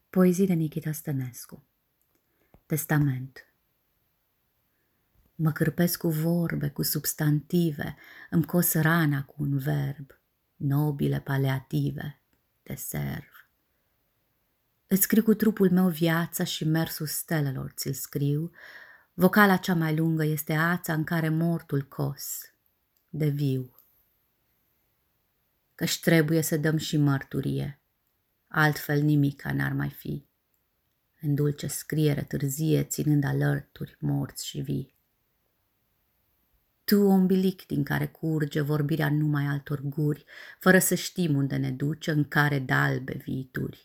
Poezii de Nichita Stănescu. Testament. Mă cârpesc cu vorbe, cu substantive, îmi cos rana cu un verb, nobile paleative de serv. Îți scriu cu trupul meu viața și mersul stelelor ți-l scriu, vocala cea mai lungă este ața în care mortul cos, de viu. Că-și trebuie să dăm și mărturie, altfel nimica n-ar mai fi, în dulce scriere târzie, ținând alături morți și vii. Tu, ombilic din care curge vorbirea numai altor guri, fără să știm unde ne duce, în care dalbe viituri.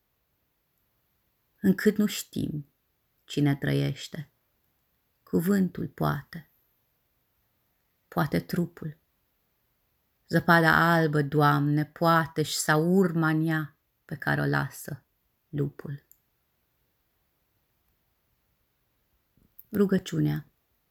Încât nu știm cine trăiește, cuvântul poate, poate trupul. Zăpada albă, Doamne, poate-și sau urma în ea pe care o lasă lupul. Rugăciunea.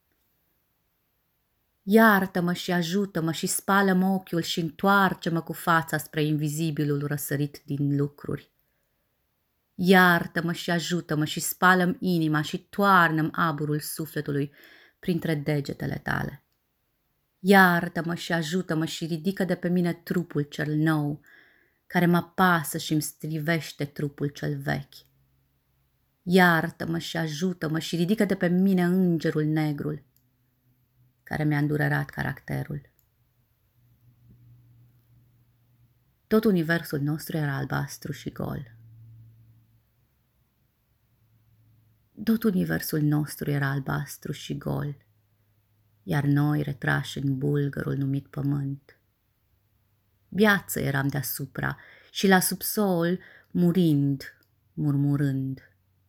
Iartă-mă și ajută-mă și spală-mă ochiul și întoarce-mă cu fața spre invizibilul răsărit din lucruri. Iartă-mă și ajută-mă și spală-mi inima și toarnă-mi aburul sufletului printre degetele tale. Iartă-mă și ajută-mă și ridică de pe mine trupul cel nou, care mă apasă și îmi strivește trupul cel vechi. Iartă-mă și ajută-mă și ridică de pe mine îngerul negrul, care mi-a îndurerat caracterul. Tot universul nostru era albastru și gol. Tot universul nostru era albastru și gol, iar noi retrași în bulgărul numit pământ. Viață eram deasupra și la subsol murind, murmurând.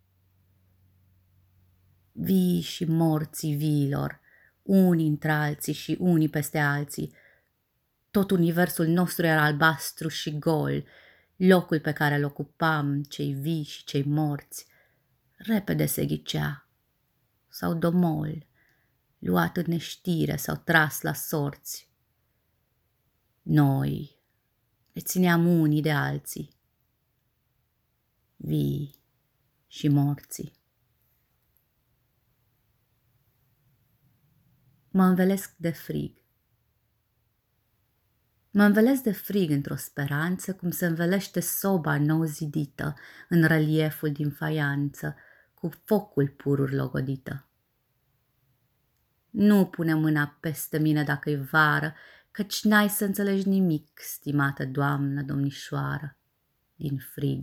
Vii și morții viilor, unii între alții și unii peste alții. Tot universul nostru era albastru și gol, locul pe care îl ocupam, cei vii și cei morți, repede se ghicea, sau domol, luat în neștire sau tras la sorți. Noi ne țineam unii de alții, vii și morții. Mă învelesc de frig. Mă învelesc de frig într-o speranță, cum se învelește soba nou zidită în relieful din faianță, cu focul pururi logodită. Nu pune mâna peste mine dacă-i vară, căci n-ai să înțelegi nimic, stimată doamnă, domnișoară, din frig.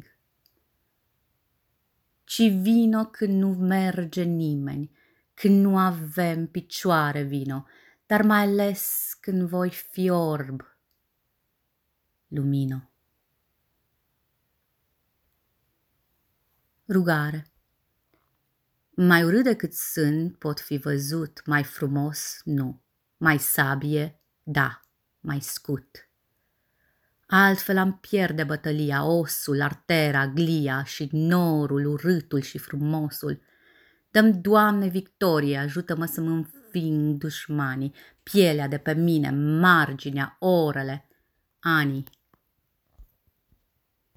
Ci vino când nu merge nimeni, când nu avem picioare vino, dar mai ales când voi fi orb, lumino. Rugare. Mai urât decât sunt pot fi văzut, mai frumos nu, mai sabie, da, mai scut. Altfel am pierde bătălia, osul, artera, glia și norul, urâtul și frumosul. Dă-mi, Doamne, victorie, ajută-mă să-mi înving dușmanii, pielea de pe mine, marginea, orele, anii.